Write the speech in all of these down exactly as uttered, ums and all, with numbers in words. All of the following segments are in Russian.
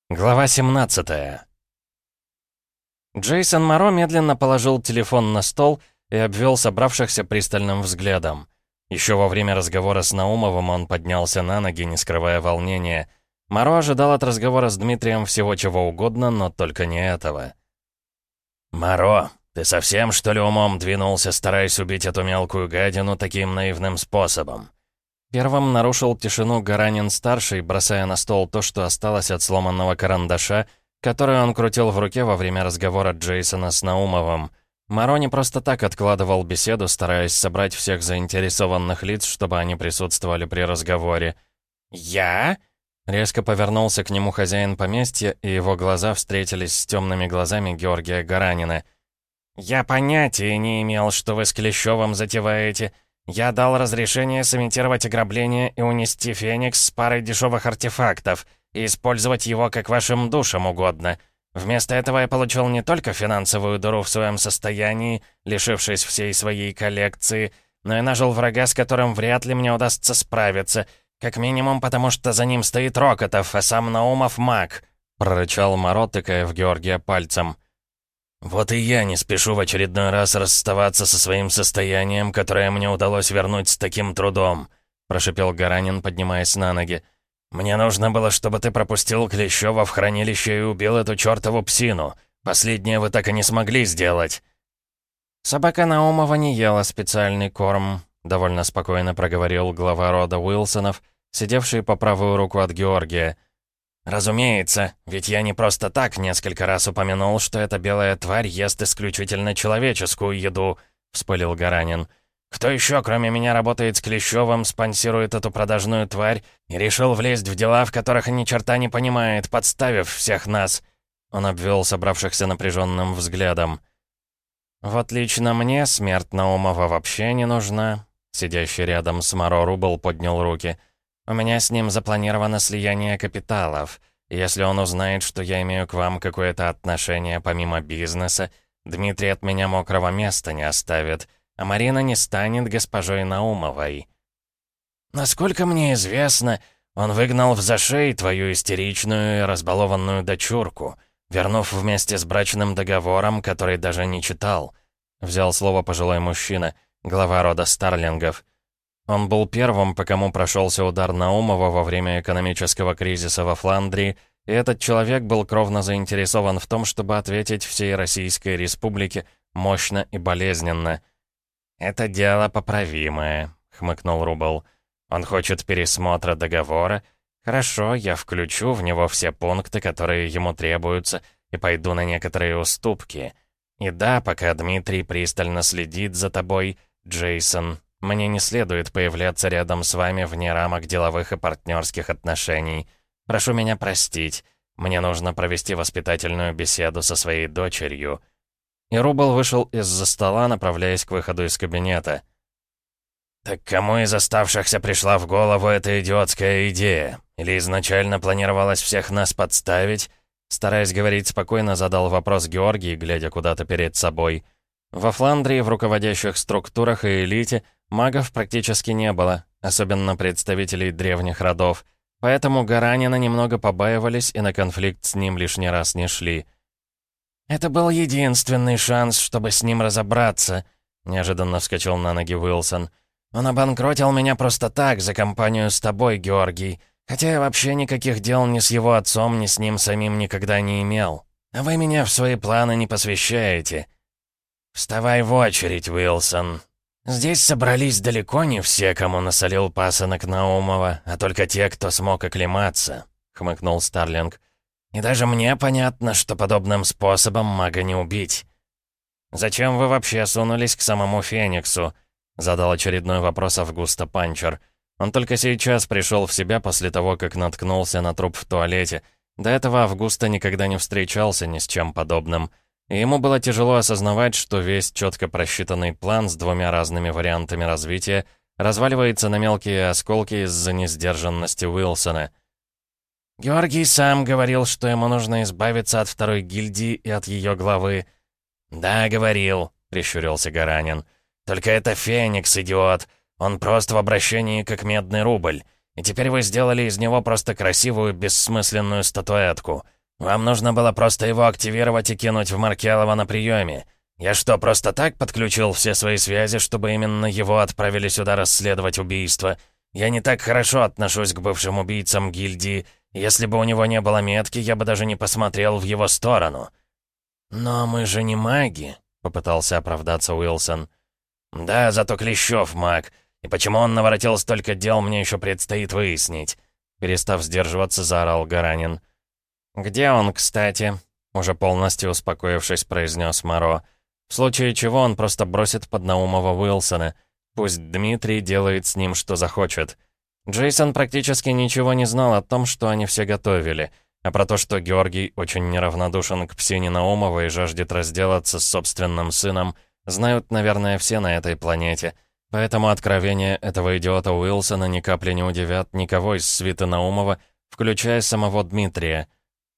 Глава семнадцатая. Джейсон Моро медленно положил телефон на стол и обвел собравшихся пристальным взглядом. Еще во время разговора с Наумовым он поднялся на ноги, не скрывая волнения. Моро ожидал от разговора с Дмитрием всего чего угодно, но только не этого. «Моро, ты совсем, что ли, умом двинулся, стараясь убить эту мелкую гадину таким наивным способом?» Первым нарушил тишину Гаранин-старший, бросая на стол то, что осталось от сломанного карандаша, который он крутил в руке во время разговора Джейсона с Наумовым. Моро не просто так откладывал беседу, стараясь собрать всех заинтересованных лиц, чтобы они присутствовали при разговоре. «Я?» Резко повернулся к нему хозяин поместья, и его глаза встретились с темными глазами Георгия Гаранина. «Я понятия не имел, что вы с Клещевым затеваете. Я дал разрешение сымитировать ограбление и унести Феникс с парой дешевых артефактов и использовать его как вашим душам угодно. Вместо этого я получил не только финансовую дыру в своем состоянии, лишившись всей своей коллекции, но и нажил врага, с которым вряд ли мне удастся справиться, как минимум потому, что за ним стоит Рокотов, а сам Наумов маг», — прорычал Моро, тыкая в Георгия пальцем. «Вот и я не спешу в очередной раз расставаться со своим состоянием, которое мне удалось вернуть с таким трудом», — прошипел Гаранин, поднимаясь на ноги. «Мне нужно было, чтобы ты пропустил Клещева в хранилище и убил эту чертову псину. Последнее вы так и не смогли сделать». «Собака Наумова не ела специальный корм», — довольно спокойно проговорил глава рода Уилсонов, сидевший по правую руку от Георгия. «Разумеется, ведь я не просто так несколько раз упомянул, что эта белая тварь ест исключительно человеческую еду», — вспылил Гаранин. «Кто еще, кроме меня, работает с Клещевым, спонсирует эту продажную тварь и решил влезть в дела, в которых ни черта не понимает, подставив всех нас?» Он обвел собравшихся напряженным взглядом. «Вот лично мне смерть Наумова вообще не нужна», — сидящий рядом с Моро Рубл поднял руки. «У меня с ним запланировано слияние капиталов. Если он узнает, что я имею к вам какое-то отношение помимо бизнеса, Дмитрий от меня мокрого места не оставит, а Марина не станет госпожой Наумовой». «Насколько мне известно, он выгнал в зашей твою истеричную и разбалованную дочурку, вернув вместе с брачным договором, который даже не читал», — взял слово пожилой мужчина, глава рода Старлингов. Он был первым, по кому прошелся удар Наумова во время экономического кризиса во Фландрии, и этот человек был кровно заинтересован в том, чтобы ответить всей Российской Республике мощно и болезненно. «Это дело поправимое», — хмыкнул Рубл. «Он хочет пересмотра договора. Хорошо, я включу в него все пункты, которые ему требуются, и пойду на некоторые уступки. И да, пока Дмитрий пристально следит за тобой, Джейсон, мне не следует появляться рядом с вами вне рамок деловых и партнерских отношений. Прошу меня простить. Мне нужно провести воспитательную беседу со своей дочерью». И Рубл вышел из-за стола, направляясь к выходу из кабинета. «Так кому из оставшихся пришла в голову эта идиотская идея? Или изначально планировалось всех нас подставить?» Стараясь говорить спокойно, задал вопрос Георгий, глядя куда-то перед собой. Во Фландрии в руководящих структурах и элите магов практически не было, особенно представителей древних родов, поэтому Гаранина немного побаивались и на конфликт с ним лишний раз не шли. «Это был единственный шанс, чтобы с ним разобраться», — неожиданно вскочил на ноги Уилсон. «Он обанкротил меня просто так, за компанию с тобой, Георгий, хотя я вообще никаких дел ни с его отцом, ни с ним самим никогда не имел. А вы меня в свои планы не посвящаете». «Вставай в очередь, Уилсон. Здесь собрались далеко не все, кому насолил пасынок Наумова, а только те, кто смог оклематься», — хмыкнул Старлинг. «И даже мне понятно, что подобным способом мага не убить». «Зачем вы вообще сунулись к самому Фениксу?» — задал очередной вопрос Августа Панчер. Он только сейчас пришел в себя после того, как наткнулся на труп в туалете. До этого Августа никогда не встречался ни с чем подобным. И ему было тяжело осознавать, что весь четко просчитанный план с двумя разными вариантами развития разваливается на мелкие осколки из-за несдержанности Уилсона. «Георгий сам говорил, что ему нужно избавиться от второй гильдии и от ее главы». «Да, говорил», — прищурился Гаранин. «Только это Феникс, идиот. Он прост в обращении, как медный рубль. И теперь вы сделали из него просто красивую, бессмысленную статуэтку. «Вам нужно было просто его активировать и кинуть в Маркелова на приеме. Я что, просто так подключил все свои связи, чтобы именно его отправили сюда расследовать убийство? Я не так хорошо отношусь к бывшим убийцам гильдии. Если бы у него не было метки, я бы даже не посмотрел в его сторону». «Но мы же не маги», — попытался оправдаться Уилсон. «Да, зато Клещев маг. И почему он наворотил столько дел, мне еще предстоит выяснить». Перестав сдерживаться, заорал Гаранин. «Где он, кстати?» — уже полностью успокоившись, произнес Моро. «В случае чего он просто бросит под Наумова Уилсона. Пусть Дмитрий делает с ним, что захочет». Джейсон практически ничего не знал о том, что они все готовили, а про то, что Георгий очень неравнодушен к псине Наумова и жаждет разделаться с собственным сыном, знают, наверное, все на этой планете. Поэтому откровения этого идиота Уилсона ни капли не удивят никого из свиты Наумова, включая самого Дмитрия.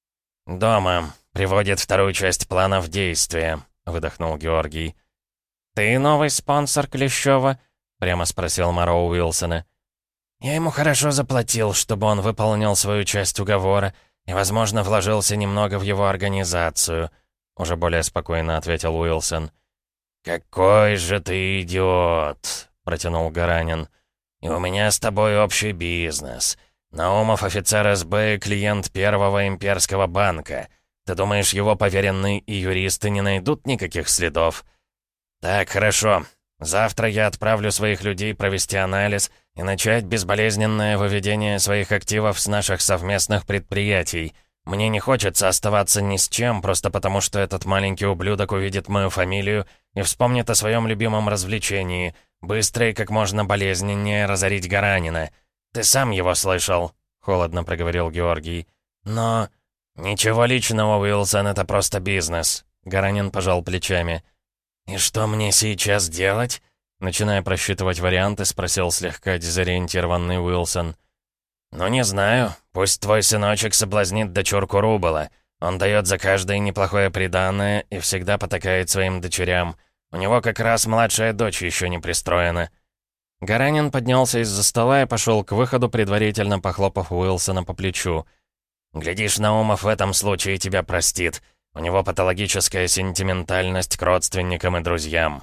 «Дома. Приводит вторую часть плана в действие», — выдохнул Георгий. «Ты новый спонсор Клещева?» — прямо спросил Моро Уилсона. «Я ему хорошо заплатил, чтобы он выполнил свою часть уговора и, возможно, вложился немного в его организацию», — уже более спокойно ответил Уилсон. «Какой же ты идиот!» — протянул Гаранин. «И у меня с тобой общий бизнес. Наумов офицер СБ и клиент Первого имперского банка. Ты думаешь, его поверенные и юристы не найдут никаких следов? Так, хорошо. Завтра я отправлю своих людей провести анализ и начать безболезненное выведение своих активов с наших совместных предприятий. Мне не хочется оставаться ни с чем, просто потому что этот маленький ублюдок увидит мою фамилию и вспомнит о своем любимом развлечении — быстро и как можно болезненнее разорить Гаранина. Ты сам его слышал?» — холодно проговорил Георгий. «Но...» «Ничего личного, Уилсон, это просто бизнес», — Гаранин пожал плечами. «И что мне сейчас делать?» Начиная просчитывать варианты, спросил слегка дезориентированный Уилсон. «Ну, не знаю. Пусть твой сыночек соблазнит дочурку Рубала. Он дает за каждое неплохое приданое и всегда потакает своим дочерям. У него как раз младшая дочь еще не пристроена». Гаранин поднялся из-за стола и пошел к выходу, предварительно похлопав Уилсона по плечу. «Глядишь, Наумов в этом случае тебя простит. У него патологическая сентиментальность к родственникам и друзьям».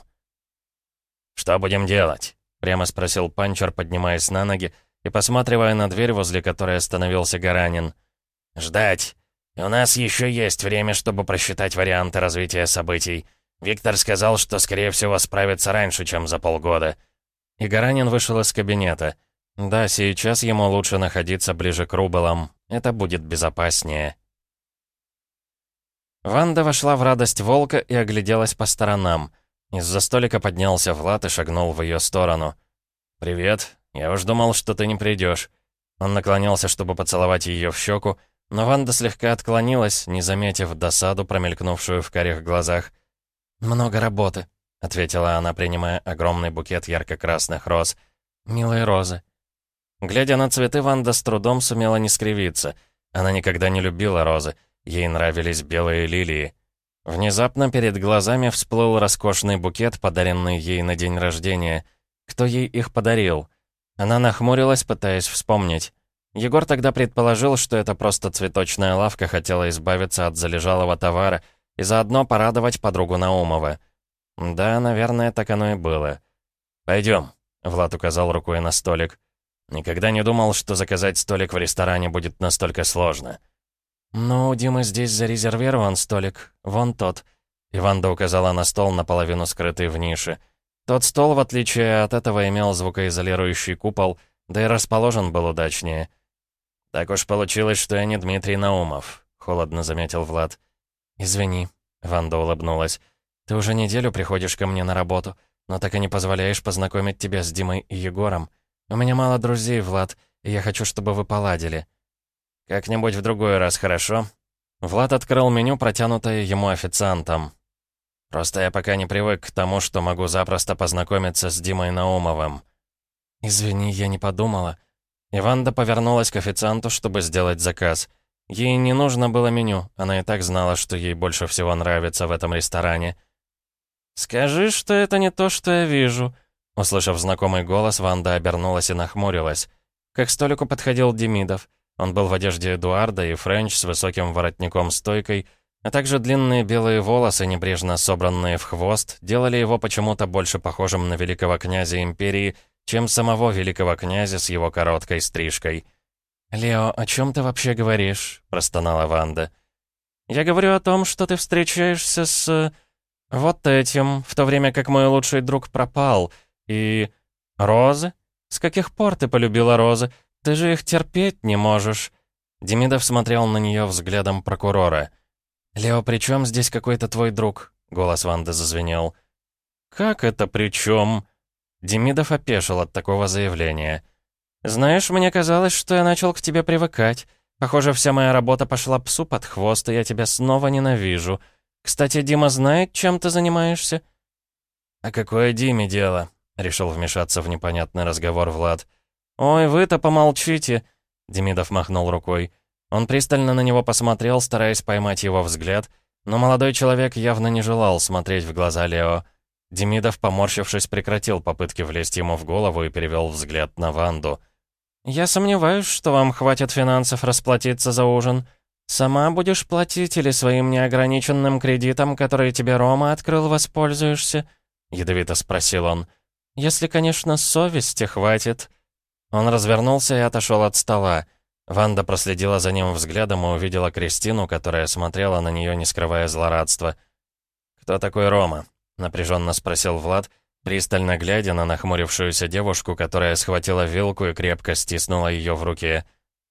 «Что будем делать?» — прямо спросил Панчер, поднимаясь на ноги и посматривая на дверь, возле которой остановился Гаранин. «Ждать. И у нас еще есть время, чтобы просчитать варианты развития событий. Виктор сказал, что, скорее всего, справится раньше, чем за полгода». И Гаранин вышел из кабинета. Да, сейчас ему лучше находиться ближе к Рубелам. Это будет безопаснее. Ванда вошла в радость волка и огляделась по сторонам. Из-за столика поднялся Влад и шагнул в ее сторону. «Привет. Я уж думал, что ты не придешь». Он наклонился, чтобы поцеловать ее в щеку, но Ванда слегка отклонилась, не заметив досаду, промелькнувшую в карих глазах. «Много работы», — ответила она, принимая огромный букет ярко-красных роз. «Милые розы». Глядя на цветы, Ванда с трудом сумела не скривиться. Она никогда не любила розы. Ей нравились белые лилии. Внезапно перед глазами всплыл роскошный букет, подаренный ей на день рождения. Кто ей их подарил? Она нахмурилась, пытаясь вспомнить. Егор тогда предположил, что это просто цветочная лавка хотела избавиться от залежалого товара и заодно порадовать подругу Наумова. Да, наверное, так оно и было. «Пойдем», — Влад указал рукой на столик. «Никогда не думал, что заказать столик в ресторане будет настолько сложно». «Ну, у Димы здесь зарезервирован столик. Вон тот». И Ванда указала на стол, наполовину скрытый в нише. Тот стол, в отличие от этого, имел звукоизолирующий купол, да и расположен был удачнее. «Так уж получилось, что я не Дмитрий Наумов», — холодно заметил Влад. «Извини», — Ванда улыбнулась. «Ты уже неделю приходишь ко мне на работу, но так и не позволяешь познакомить тебя с Димой и Егором. У меня мало друзей, Влад, и я хочу, чтобы вы поладили». «Как-нибудь в другой раз, хорошо?» Влад открыл меню, протянутое ему официантом. «Просто я пока не привык к тому, что могу запросто познакомиться с Димой Наумовым». «Извини, я не подумала». И Ванда повернулась к официанту, чтобы сделать заказ. Ей не нужно было меню, она и так знала, что ей больше всего нравится в этом ресторане. «Скажи, что это не то, что я вижу». Услышав знакомый голос, Ванда обернулась и нахмурилась. К их столику подходил Демидов. Он был в одежде Эдуарда и Френч с высоким воротником-стойкой, а также длинные белые волосы, небрежно собранные в хвост, делали его почему-то больше похожим на великого князя империи, чем самого великого князя с его короткой стрижкой. «Лео, о чем ты вообще говоришь?» — простонала Ванда. «Я говорю о том, что ты встречаешься с... вот этим, в то время как мой лучший друг пропал. И... розы? С каких пор ты полюбила розы? Ты же их терпеть не можешь». Демидов смотрел на нее взглядом прокурора. «Лео, при чем здесь какой-то твой друг?» — голос Ванды зазвенел. «Как это при чем?» Демидов опешил от такого заявления. «Знаешь, мне казалось, что я начал к тебе привыкать. Похоже, вся моя работа пошла псу под хвост, и я тебя снова ненавижу. Кстати, Дима знает, чем ты занимаешься?» «А какое Диме дело?» — решил вмешаться в непонятный разговор Влад. «Ой, вы-то помолчите!» — Демидов махнул рукой. Он пристально на него посмотрел, стараясь поймать его взгляд, но молодой человек явно не желал смотреть в глаза Лео. Демидов, поморщившись, прекратил попытки влезть ему в голову и перевел взгляд на Ванду. «Я сомневаюсь, что вам хватит финансов расплатиться за ужин. Сама будешь платить или своим неограниченным кредитом, который тебе Рома открыл, воспользуешься?» — ядовито спросил он. «Если, конечно, совести хватит». Он развернулся и отошел от стола. Ванда проследила за ним взглядом и увидела Кристину, которая смотрела на нее, не скрывая злорадства. «Кто такой Рома?» — напряженно спросил Влад, пристально глядя на нахмурившуюся девушку, которая схватила вилку и крепко стиснула ее в руке.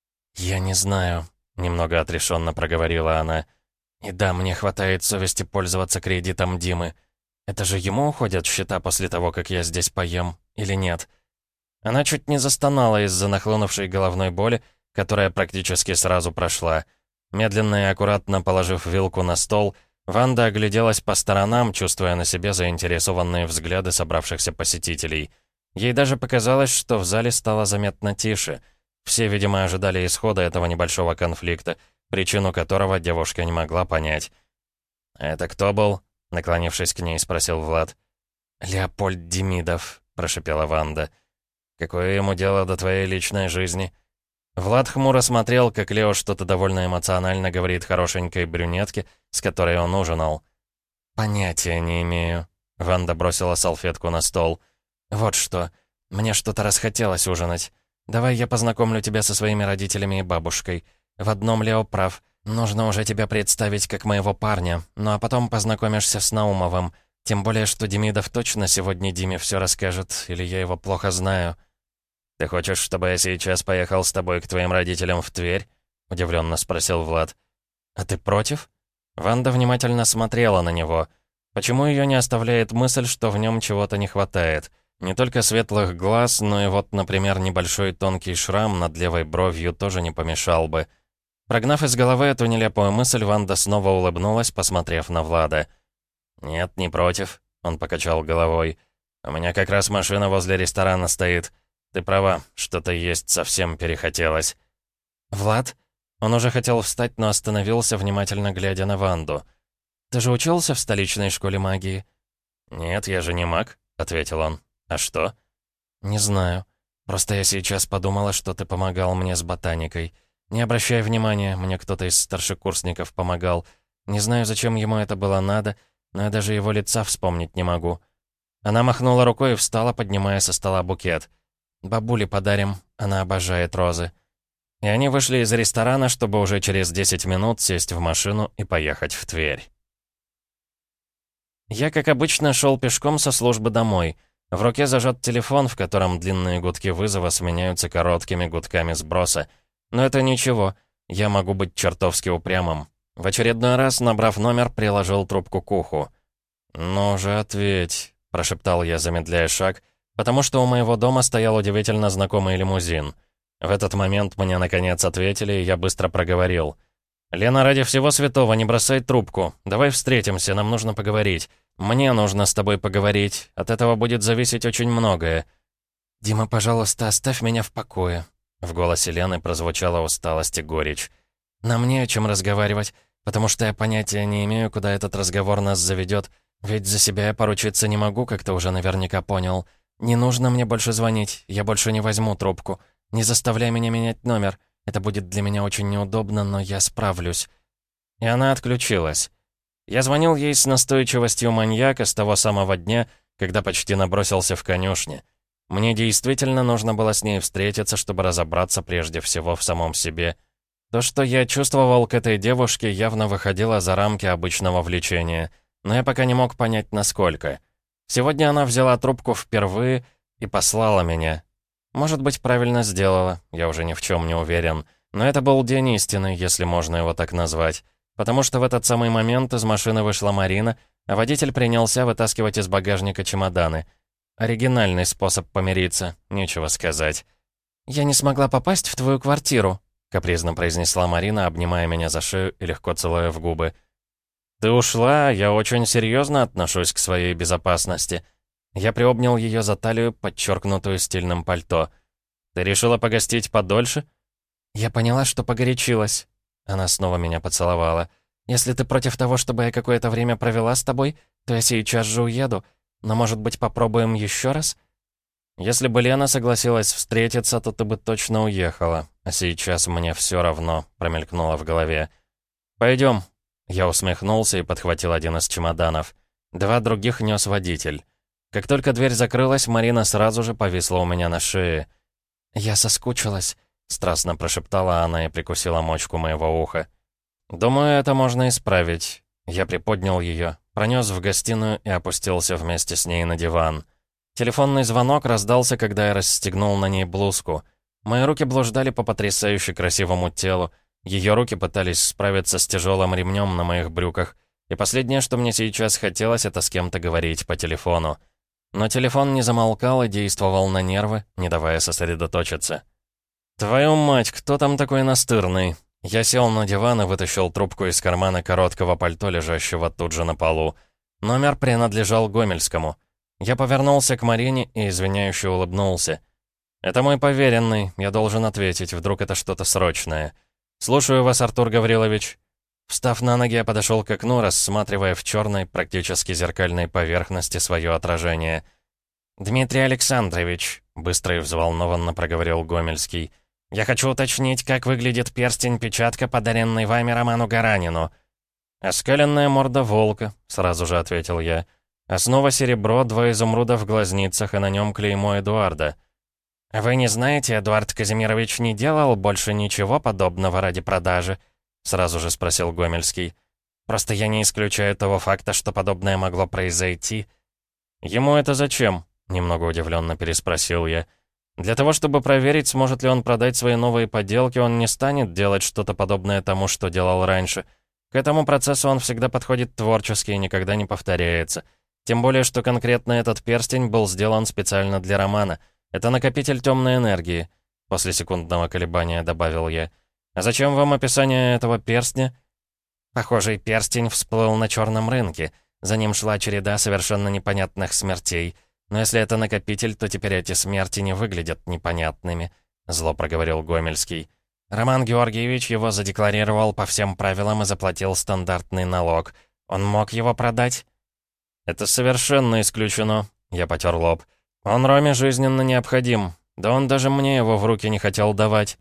«Я не знаю», — немного отрешенно проговорила она. «И да, мне хватает совести пользоваться кредитом Димы. Это же ему уходят счета после того, как я здесь поем, или нет?» Она чуть не застонала из-за нахлынувшей головной боли, которая практически сразу прошла. Медленно и аккуратно положив вилку на стол, Ванда огляделась по сторонам, чувствуя на себе заинтересованные взгляды собравшихся посетителей. Ей даже показалось, что в зале стало заметно тише. Все, видимо, ожидали исхода этого небольшого конфликта, причину которого девушка не могла понять. «Это кто был?» — наклонившись к ней, спросил Влад. «Леопольд Демидов», — прошипела Ванда. «Какое ему дело до твоей личной жизни?» Влад хмуро смотрел, как Лео что-то довольно эмоционально говорит хорошенькой брюнетке, с которой он ужинал. «Понятия не имею». Ванда бросила салфетку на стол. «Вот что. Мне что-то расхотелось ужинать. Давай я познакомлю тебя со своими родителями и бабушкой. В одном Лео прав. Нужно уже тебя представить как моего парня, ну а потом познакомишься с Наумовым. Тем более, что Демидов точно сегодня Диме все расскажет, или я его плохо знаю». «Ты хочешь, чтобы я сейчас поехал с тобой к твоим родителям в Тверь?» — удивленно спросил Влад. «А ты против?» Ванда внимательно смотрела на него. Почему ее не оставляет мысль, что в нем чего-то не хватает? Не только светлых глаз, но и вот, например, небольшой тонкий шрам над левой бровью тоже не помешал бы. Прогнав из головы эту нелепую мысль, Ванда снова улыбнулась, посмотрев на Влада. «Нет, не против», — он покачал головой. «У меня как раз машина возле ресторана стоит. Ты права, что-то есть совсем перехотелось». «Влад?» Он уже хотел встать, но остановился, внимательно глядя на Ванду. «Ты же учился в столичной школе магии?» «Нет, я же не маг», — ответил он. «А что?» «Не знаю. Просто я сейчас подумала, что ты помогал мне с ботаникой. Не обращай внимания, мне кто-то из старшекурсников помогал. Не знаю, зачем ему это было надо, но я даже его лица вспомнить не могу». Она махнула рукой и встала, поднимая со стола букет. «Бабуле подарим, она обожает розы». И они вышли из ресторана, чтобы уже через десять минут сесть в машину и поехать в Тверь. Я, как обычно, шел пешком со службы домой. В руке зажат телефон, в котором длинные гудки вызова сменяются короткими гудками сброса. Но это ничего, я могу быть чертовски упрямым. В очередной раз, набрав номер, приложил трубку к уху. «Ну же, ответь», — прошептал я, замедляя шаг, потому что у моего дома стоял удивительно знакомый лимузин. В этот момент мне, наконец, ответили, и я быстро проговорил. «Лена, ради всего святого, не бросай трубку. Давай встретимся, нам нужно поговорить. Мне нужно с тобой поговорить. От этого будет зависеть очень многое». «Дима, пожалуйста, оставь меня в покое». В голосе Лены прозвучала усталость и горечь. «Нам не о чем разговаривать, потому что я понятия не имею, куда этот разговор нас заведет. Ведь за себя я поручиться не могу, как ты уже наверняка понял. Не нужно мне больше звонить, я больше не возьму трубку. Не заставляй меня менять номер. Это будет для меня очень неудобно, но я справлюсь». И она отключилась. Я звонил ей с настойчивостью маньяка с того самого дня, когда почти набросился в конюшне. Мне действительно нужно было с ней встретиться, чтобы разобраться прежде всего в самом себе. То, что я чувствовал к этой девушке, явно выходило за рамки обычного влечения, но я пока не мог понять, насколько. Сегодня она взяла трубку впервые и послала меня. Может быть, правильно сделала, я уже ни в чем не уверен, но это был день истины, если можно его так назвать. Потому что в этот самый момент из машины вышла Марина, а водитель принялся вытаскивать из багажника чемоданы. Оригинальный способ помириться, нечего сказать. «Я не смогла попасть в твою квартиру», — капризно произнесла Марина, обнимая меня за шею и легко целуя в губы. «Ты ушла, я очень серьезно отношусь к своей безопасности». Я приобнял ее за талию, подчеркнутую стильным пальто. «Ты решила погостить подольше?» «Я поняла, что погорячилась». Она снова меня поцеловала. «Если ты против того, чтобы я какое-то время провела с тобой, то я сейчас же уеду. Но, может быть, попробуем еще раз?» «Если бы Лена согласилась встретиться, то ты бы точно уехала. А сейчас мне все равно», — промелькнуло в голове. «Пойдем». Я усмехнулся и подхватил один из чемоданов. Два других нес водитель. Как только дверь закрылась, Марина сразу же повисла у меня на шее. «Я соскучилась», — страстно прошептала она и прикусила мочку моего уха. «Думаю, это можно исправить». Я приподнял ее, пронес в гостиную и опустился вместе с ней на диван. Телефонный звонок раздался, когда я расстегнул на ней блузку. Мои руки блуждали по потрясающе красивому телу. Ее руки пытались справиться с тяжелым ремнем на моих брюках. И последнее, что мне сейчас хотелось, это с кем-то говорить по телефону. Но телефон не замолкал и действовал на нервы, не давая сосредоточиться. «Твою мать, кто там такой настырный?» Я сел на диван и вытащил трубку из кармана короткого пальто, лежащего тут же на полу. Номер принадлежал Гомельскому. Я повернулся к Марине и извиняюще улыбнулся. «Это мой поверенный, я должен ответить, вдруг это что-то срочное. Слушаю вас, Артур Гаврилович». Встав на ноги, я подошел к окну, рассматривая в черной, практически зеркальной поверхности свое отражение. «Дмитрий Александрович», — быстро и взволнованно проговорил Гомельский, — «я хочу уточнить, как выглядит перстень-печатка, подаренный вами Роману Гаранину». «Оскаленная морда волка», — сразу же ответил я. «Основа серебро, два изумруда в глазницах, и на нем клеймо Эдуарда». «Вы не знаете, Эдуард Казимирович не делал больше ничего подобного ради продажи?» — сразу же спросил Гомельский. «Просто я не исключаю того факта, что подобное могло произойти». «Ему это зачем?» — немного удивленно переспросил я. «Для того, чтобы проверить, сможет ли он продать свои новые поделки, он не станет делать что-то подобное тому, что делал раньше. К этому процессу он всегда подходит творчески и никогда не повторяется. Тем более, что конкретно этот перстень был сделан специально для Романа. Это накопитель темной энергии», — после секундного колебания добавил я. «А зачем вам описание этого перстня?» «Похожий перстень всплыл на черном рынке. За ним шла череда совершенно непонятных смертей. Но если это накопитель, то теперь эти смерти не выглядят непонятными», — зло проговорил Гомельский. «Роман Георгиевич его задекларировал по всем правилам и заплатил стандартный налог. Он мог его продать?» «Это совершенно исключено», — я потер лоб. «Он Роме жизненно необходим. Да он даже мне его в руки не хотел давать».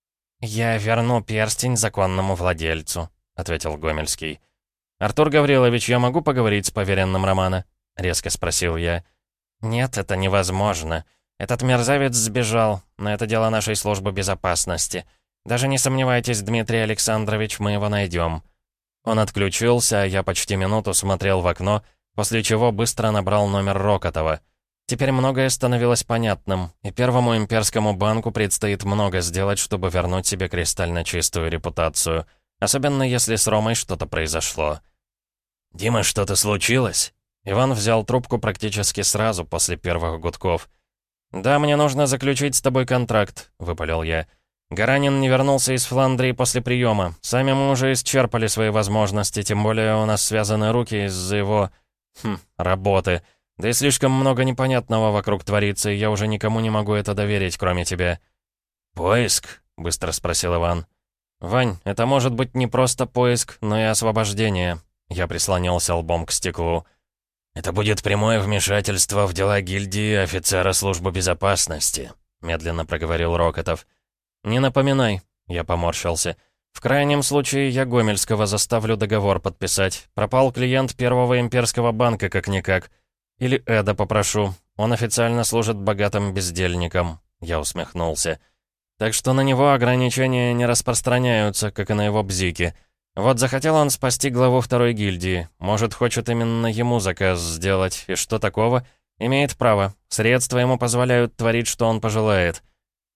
«Я верну перстень законному владельцу», — ответил Гомельский. «Артур Гаврилович, я могу поговорить с поверенным Романа?» — резко спросил я. «Нет, это невозможно. Этот мерзавец сбежал, но это дело нашей службы безопасности. Даже не сомневайтесь, Дмитрий Александрович, мы его найдем». Он отключился, а я почти минуту смотрел в окно, после чего быстро набрал номер Рокотова. Теперь многое становилось понятным, и Первому имперскому банку предстоит много сделать, чтобы вернуть себе кристально чистую репутацию. Особенно если с Ромой что-то произошло. «Дима, что-то случилось?» Иван взял трубку практически сразу после первых гудков. «Да, мне нужно заключить с тобой контракт», — выпалил я. «Гаранин не вернулся из Фландрии после приема. Сами мы уже исчерпали свои возможности, тем более у нас связаны руки из-за его... Хм, работы. Да и слишком много непонятного вокруг творится, и я уже никому не могу это доверить, кроме тебя». «Поиск?» — быстро спросил Иван. «Вань, это может быть не просто поиск, но и освобождение». Я прислонился лбом к стеклу. «Это будет прямое вмешательство в дела гильдии офицера службы безопасности», — медленно проговорил Рокотов. «Не напоминай». Я поморщился. «В крайнем случае я Гомельского заставлю договор подписать. Пропал клиент Первого имперского банка как-никак. Или Эда попрошу. Он официально служит богатым бездельником». Я усмехнулся. «Так что на него ограничения не распространяются, как и на его бзики. Вот захотел он спасти главу второй гильдии. Может, хочет именно ему заказ сделать. И что такого? Имеет право. Средства ему позволяют творить, что он пожелает».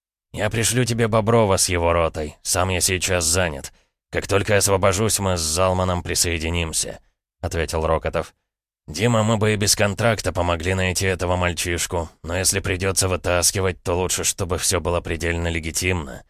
«Я пришлю тебе Боброва с его ротой. Сам я сейчас занят. Как только освобожусь, мы с Залманом присоединимся», — ответил Рокотов. «Дима, мы бы и без контракта помогли найти этого мальчишку, но если придется вытаскивать, то лучше, чтобы все было предельно легитимно».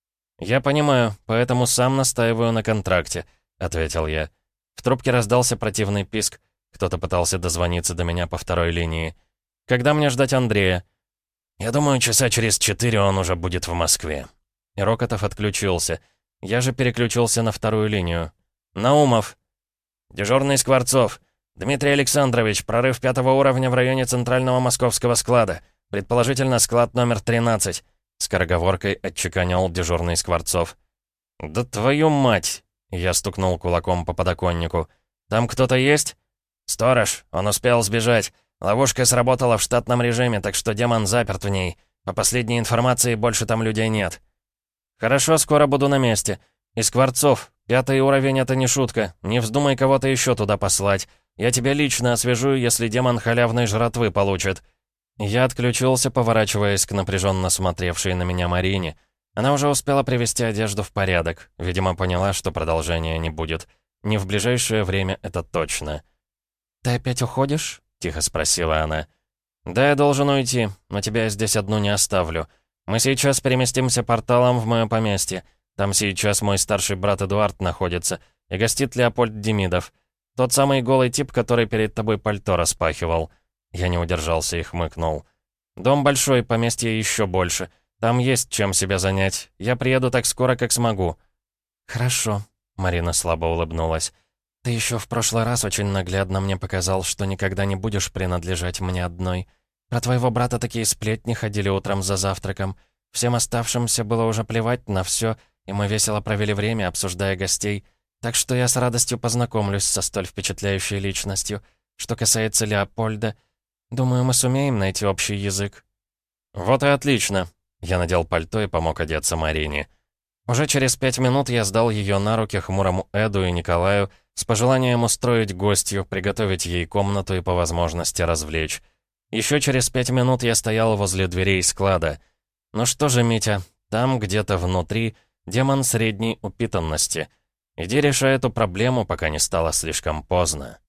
«Я понимаю, поэтому сам настаиваю на контракте», — ответил я. В трубке раздался противный писк. Кто-то пытался дозвониться до меня по второй линии. «Когда мне ждать Андрея?» «Я думаю, часа через четыре он уже будет в Москве». И Рокотов отключился. Я же переключился на вторую линию. «Наумов!» «Дежурный Скворцов. Дмитрий Александрович, прорыв пятого уровня в районе центрального московского склада. Предположительно, склад номер тринадцать», — скороговоркой отчеканил дежурный Скворцов. «Да твою мать!» — я стукнул кулаком по подоконнику. «Там кто-то есть?» «Сторож. Он успел сбежать. Ловушка сработала в штатном режиме, так что демон заперт в ней. По последней информации, больше там людей нет». «Хорошо, скоро буду на месте. И Скворцов, пятый уровень — это не шутка. Не вздумай кого-то еще туда послать. Я тебя лично освежу, если демон халявной жратвы получит». Я отключился, поворачиваясь к напряженно смотревшей на меня Марине. Она уже успела привести одежду в порядок. Видимо, поняла, что продолжения не будет. Не в ближайшее время, это точно. «Ты опять уходишь?» — тихо спросила она. «Да, я должен уйти, но тебя я здесь одну не оставлю. Мы сейчас переместимся порталом в мое поместье. Там сейчас мой старший брат Эдуард находится, и гостит Леопольд Демидов. Тот самый голый тип, который перед тобой пальто распахивал». Я не удержался и хмыкнул. «Дом большой, поместье еще больше. Там есть чем себя занять. Я приеду так скоро, как смогу». «Хорошо», — Марина слабо улыбнулась. «Ты еще в прошлый раз очень наглядно мне показал, что никогда не будешь принадлежать мне одной. Про твоего брата такие сплетни ходили утром за завтраком. Всем оставшимся было уже плевать на все, и мы весело провели время, обсуждая гостей. Так что я с радостью познакомлюсь со столь впечатляющей личностью. Что касается Леопольда, думаю, мы сумеем найти общий язык». «Вот и отлично». Я надел пальто и помог одеться Марине. Уже через пять минут я сдал ее на руки хмурому Эду и Николаю с пожеланием устроить гостью, приготовить ей комнату и по возможности развлечь. Еще через пять минут я стоял возле дверей склада. Ну что же, Митя, там где-то внутри демон средней упитанности. Иди решай эту проблему, пока не стало слишком поздно.